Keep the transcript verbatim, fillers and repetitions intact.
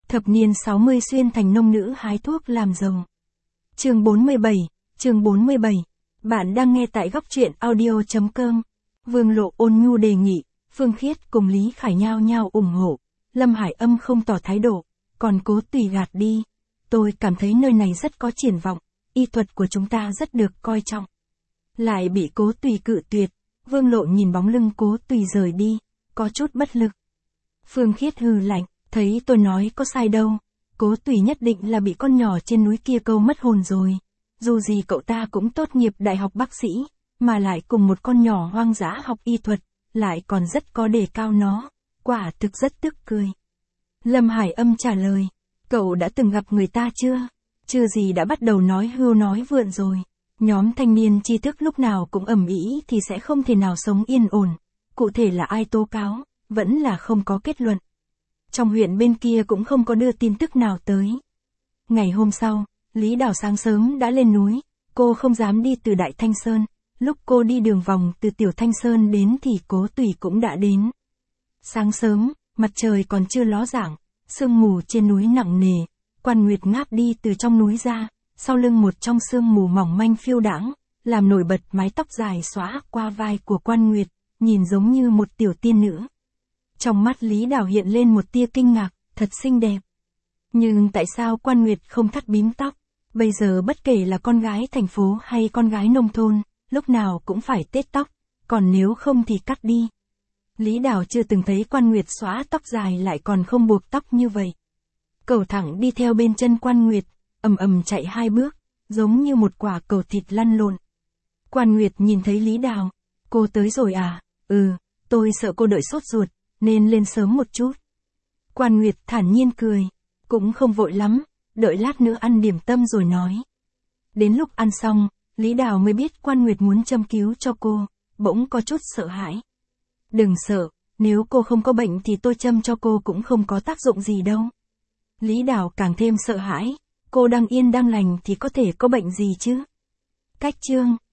Thập niên sáu mươi xuyên thành nông nữ hái thuốc làm giàu. Chương bốn mươi bảy, chương bốn mươi bảy. Bạn đang nghe tại góc truyện audio chấm com. Vương Lộ ôn nhu đề nghị, Phương Khiết cùng Lý Khải nhao nhao ủng hộ. Lâm Hải Âm không tỏ thái độ, còn Cố Tùy gạt đi. Tôi cảm thấy nơi này rất có triển vọng, y thuật của chúng ta rất được coi trọng. Lại bị Cố Tùy cự tuyệt, Vương Lộ nhìn bóng lưng Cố Tùy rời đi, có chút bất lực. Phương Khiết hừ lạnh, thấy tôi nói có sai đâu, Cố Tùy nhất định là bị con nhỏ trên núi kia câu mất hồn rồi. Dù gì cậu ta cũng tốt nghiệp đại học bác sĩ, mà lại cùng một con nhỏ hoang dã học y thuật, lại còn rất có đề cao nó, quả thực rất tức cười. Lâm Hải Âm trả lời, cậu đã từng gặp người ta chưa? Chưa gì đã bắt đầu nói hưu nói vượn rồi. Nhóm thanh niên tri thức lúc nào cũng ầm ĩ thì sẽ không thể nào sống yên ổn. Cụ thể là ai tố cáo, vẫn là không có kết luận. Trong huyện bên kia cũng không có đưa tin tức nào tới. Ngày hôm sau, Lý Đào sáng sớm đã lên núi, cô không dám đi từ Đại Thanh Sơn. Lúc cô đi đường vòng từ Tiểu Thanh Sơn đến thì Cố Tùy cũng đã đến. Sáng sớm, mặt trời còn chưa ló dạng, sương mù trên núi nặng nề, Quan Nguyệt ngáp đi từ trong núi ra, sau lưng một trong sương mù mỏng manh phiêu đãng, làm nổi bật mái tóc dài xõa qua vai của Quan Nguyệt, nhìn giống như một tiểu tiên nữ. Trong mắt Lý Đào hiện lên một tia kinh ngạc, thật xinh đẹp. Nhưng tại sao Quan Nguyệt không thắt bím tóc? Bây giờ bất kể là con gái thành phố hay con gái nông thôn, lúc nào cũng phải tết tóc, còn nếu không thì cắt đi. Lý Đào chưa từng thấy Quan Nguyệt xõa tóc dài lại còn không buộc tóc như vậy. Cẩu thẳng đi theo bên chân Quan Nguyệt, ầm ầm chạy hai bước, giống như một quả cẩu thịt lăn lộn. Quan Nguyệt nhìn thấy Lý Đào, cô tới rồi à? Ừ, tôi sợ cô đợi sốt ruột, nên lên sớm một chút. Quan Nguyệt thản nhiên cười, cũng không vội lắm, đợi lát nữa ăn điểm tâm rồi nói. Đến lúc ăn xong, Lý Đào mới biết Quan Nguyệt muốn châm cứu cho cô, bỗng có chút sợ hãi. Đừng sợ, nếu cô không có bệnh thì tôi châm cho cô cũng không có tác dụng gì đâu. Lý Đào càng thêm sợ hãi, cô đang yên đang lành thì có thể có bệnh gì chứ? Cách chương